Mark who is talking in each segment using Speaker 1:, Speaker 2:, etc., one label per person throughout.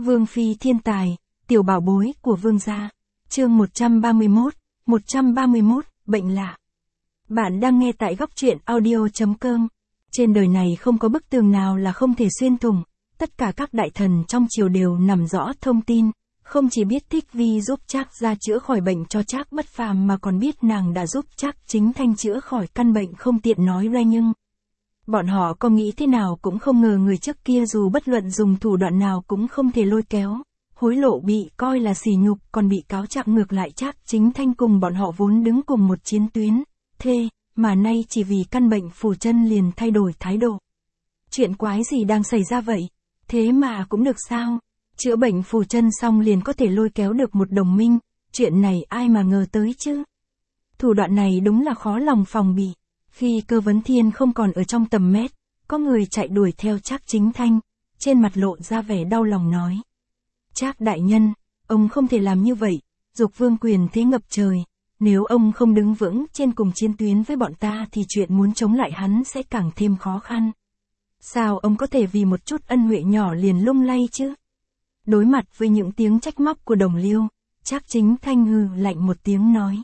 Speaker 1: Vương phi thiên tài, tiểu bảo bối của vương gia. Chương 131, bệnh lạ. Bạn đang nghe tại góc truyện audio.com. Trên đời này không có bức tường nào là không thể xuyên thủng, tất cả các đại thần trong triều đều nắm rõ thông tin, không chỉ biết Thích Vi giúp Trác gia chữa khỏi bệnh cho Trác Bất Phàm mà còn biết nàng đã giúp Trác Chính Thanh chữa khỏi căn bệnh không tiện nói ra, nhưng bọn họ có nghĩ thế nào cũng không ngờ người trước kia dù bất luận dùng thủ đoạn nào cũng không thể lôi kéo, hối lộ bị coi là sỉ nhục, còn bị cáo trạng ngược lại Trác Chính Thanh cùng bọn họ vốn đứng cùng một chiến tuyến, thế mà nay chỉ vì căn bệnh phù chân liền thay đổi thái độ. Chuyện quái gì đang xảy ra vậy? Thế mà cũng được sao? Chữa bệnh phù chân xong liền có thể lôi kéo được một đồng minh, chuyện này ai mà ngờ tới chứ? Thủ đoạn này đúng là khó lòng phòng bị. Khi Cơ Vấn Thiên không còn ở trong tầm mét, có người chạy đuổi theo Trác Chính Thanh, trên mặt lộ ra vẻ đau lòng nói: Trác đại nhân, ông không thể làm như vậy, Dục Vương quyền thế ngập trời, nếu ông không đứng vững trên cùng chiến tuyến với bọn ta thì chuyện muốn chống lại hắn sẽ càng thêm khó khăn. Sao ông có thể vì một chút ân huệ nhỏ liền lung lay chứ? Đối mặt với những tiếng trách móc của đồng liêu, Trác Chính Thanh hừ lạnh một tiếng nói: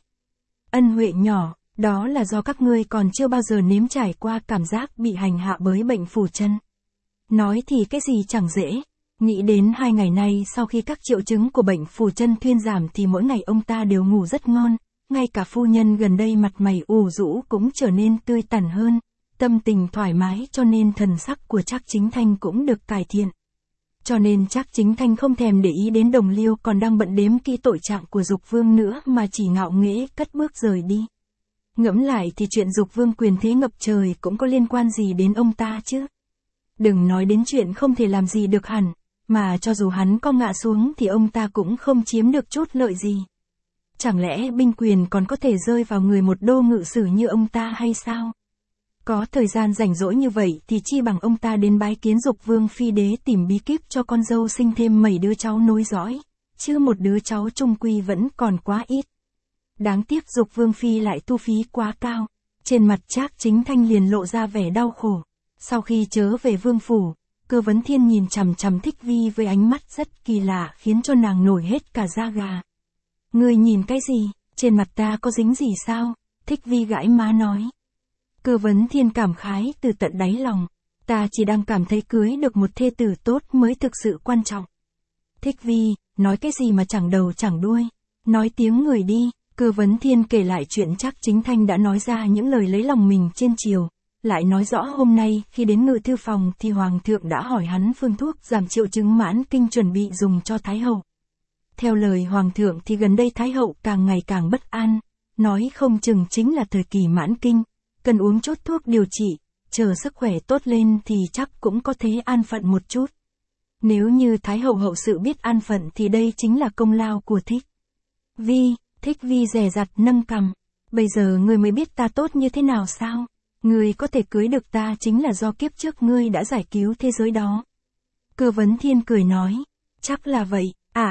Speaker 1: Ân huệ nhỏ, đó là do các ngươi còn chưa bao giờ nếm trải qua cảm giác bị hành hạ bởi bệnh phù chân. Nói thì cái gì chẳng dễ, nghĩ đến 2 ngày nay sau khi các triệu chứng của bệnh phù chân thuyên giảm thì mỗi ngày ông ta đều ngủ rất ngon, ngay cả phu nhân gần đây mặt mày ủ rũ cũng trở nên tươi tắn hơn, tâm tình thoải mái cho nên thần sắc của Trác Chính Thanh cũng được cải thiện. Cho nên Trác Chính Thanh không thèm để ý đến đồng liêu còn đang bận đếm kỹ tội trạng của Dục Vương nữa mà chỉ ngạo nghễ cất bước rời đi. Ngẫm lại thì chuyện Dục Vương quyền thế ngập trời cũng có liên quan gì đến ông ta chứ? Đừng nói đến chuyện không thể làm gì được hẳn, mà cho dù hắn có ngã xuống thì ông ta cũng không chiếm được chút lợi gì. Chẳng lẽ binh quyền còn có thể rơi vào người một đô ngự sử như ông ta hay sao? Có thời gian rảnh rỗi như vậy thì chi bằng ông ta đến bái kiến Dục Vương phi đế tìm bí kíp cho con dâu sinh thêm mấy đứa cháu nối dõi, chứ một đứa cháu chung quy vẫn còn quá ít. Đáng tiếc Dục Vương phi lại thu phí quá cao. Trên mặt Trác Chính Thanh liền lộ ra vẻ đau khổ. Sau khi trở về vương phủ, Cơ Vấn Thiên nhìn chằm chằm Thích Vi với ánh mắt rất kỳ lạ khiến cho nàng nổi hết cả da gà. Ngươi nhìn cái gì? Trên mặt ta có dính gì sao? Thích Vi gãi má nói. Cơ Vấn Thiên cảm khái từ tận đáy lòng. Ta chỉ đang cảm thấy cưới được một thê tử tốt mới thực sự quan trọng. Thích Vi, nói cái gì mà chẳng đầu chẳng đuôi? Nói tiếng người đi. Cơ Vấn Thiên kể lại chuyện Trác Chính Thanh đã nói ra những lời lấy lòng mình trên triều, lại nói rõ hôm nay khi đến ngự thư phòng thì Hoàng thượng đã hỏi hắn phương thuốc giảm triệu chứng mãn kinh chuẩn bị dùng cho Thái hậu. Theo lời Hoàng thượng thì gần đây Thái hậu càng ngày càng bất an, nói không chừng chính là thời kỳ mãn kinh, cần uống chút thuốc điều trị, chờ sức khỏe tốt lên thì chắc cũng có thể an phận một chút. Nếu như Thái hậu hậu sự biết an phận thì đây chính là công lao của Thích Vi. Thích Vi dè dặt nâng cằm. Bây giờ ngươi mới biết ta tốt như thế nào sao? Ngươi có thể cưới được ta chính là do kiếp trước ngươi đã giải cứu thế giới đó. Cơ Vấn Thiên cười nói. Chắc là vậy,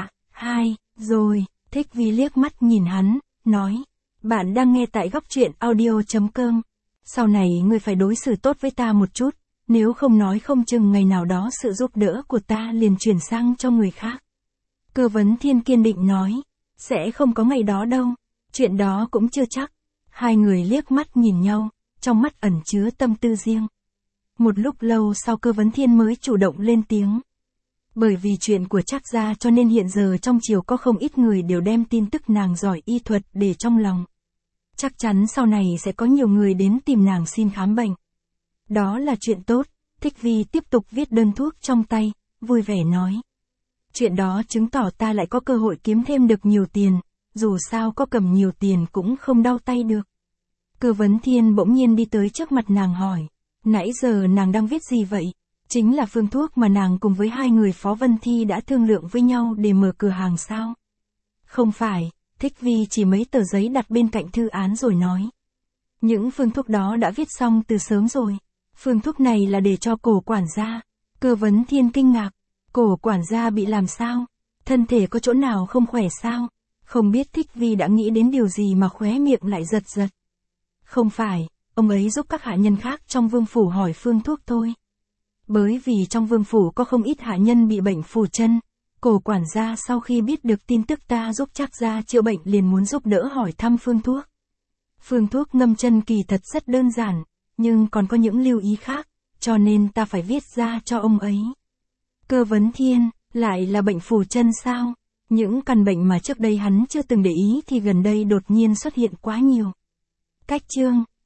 Speaker 1: rồi. Thích Vi liếc mắt nhìn hắn, nói. Bạn đang nghe tại góc truyện audio.com. Sau này ngươi phải đối xử tốt với ta một chút, nếu không nói không chừng ngày nào đó sự giúp đỡ của ta liền chuyển sang cho người khác. Cơ Vấn Thiên kiên định nói. Sẽ không có ngày đó đâu, chuyện đó cũng chưa chắc. Hai người liếc mắt nhìn nhau, trong mắt ẩn chứa tâm tư riêng. Một lúc lâu sau Cơ Vấn Thiên mới chủ động lên tiếng. Bởi vì chuyện của Trác gia cho nên hiện giờ trong triều có không ít người đều đem tin tức nàng giỏi y thuật để trong lòng. Chắc chắn sau này sẽ có nhiều người đến tìm nàng xin khám bệnh. Đó là chuyện tốt. Thích Vi tiếp tục viết đơn thuốc trong tay, vui vẻ nói. Chuyện đó chứng tỏ ta lại có cơ hội kiếm thêm được nhiều tiền, dù sao có cầm nhiều tiền cũng không đau tay được. Cơ Vấn Thiên bỗng nhiên đi tới trước mặt nàng hỏi, nãy giờ nàng đang viết gì vậy? Chính là phương thuốc mà nàng cùng với 2 người Phó Vân Thi đã thương lượng với nhau để mở cửa hàng sao? Không phải, Thích Vi chỉ mấy tờ giấy đặt bên cạnh thư án rồi nói. Những phương thuốc đó đã viết xong từ sớm rồi. Phương thuốc này là để cho Cổ quản gia. Cơ Vấn Thiên kinh ngạc. Cổ quản gia bị làm sao? Thân thể có chỗ nào không khỏe sao? Không biết Thích Vi đã nghĩ đến điều gì mà khóe miệng lại giật giật. Không phải, ông ấy giúp các hạ nhân khác trong vương phủ hỏi phương thuốc thôi. Bởi vì trong vương phủ có không ít hạ nhân bị bệnh phù chân, Cổ quản gia sau khi biết được tin tức ta giúp Trác gia chữa bệnh liền muốn giúp đỡ hỏi thăm phương thuốc. Phương thuốc ngâm chân kỳ thật rất đơn giản, nhưng còn có những lưu ý khác, cho nên ta phải viết ra cho ông ấy. Cơ Vấn Thiên, lại là bệnh phù chân sao? Những căn bệnh mà trước đây hắn chưa từng để ý thì gần đây đột nhiên xuất hiện quá nhiều. Cách chương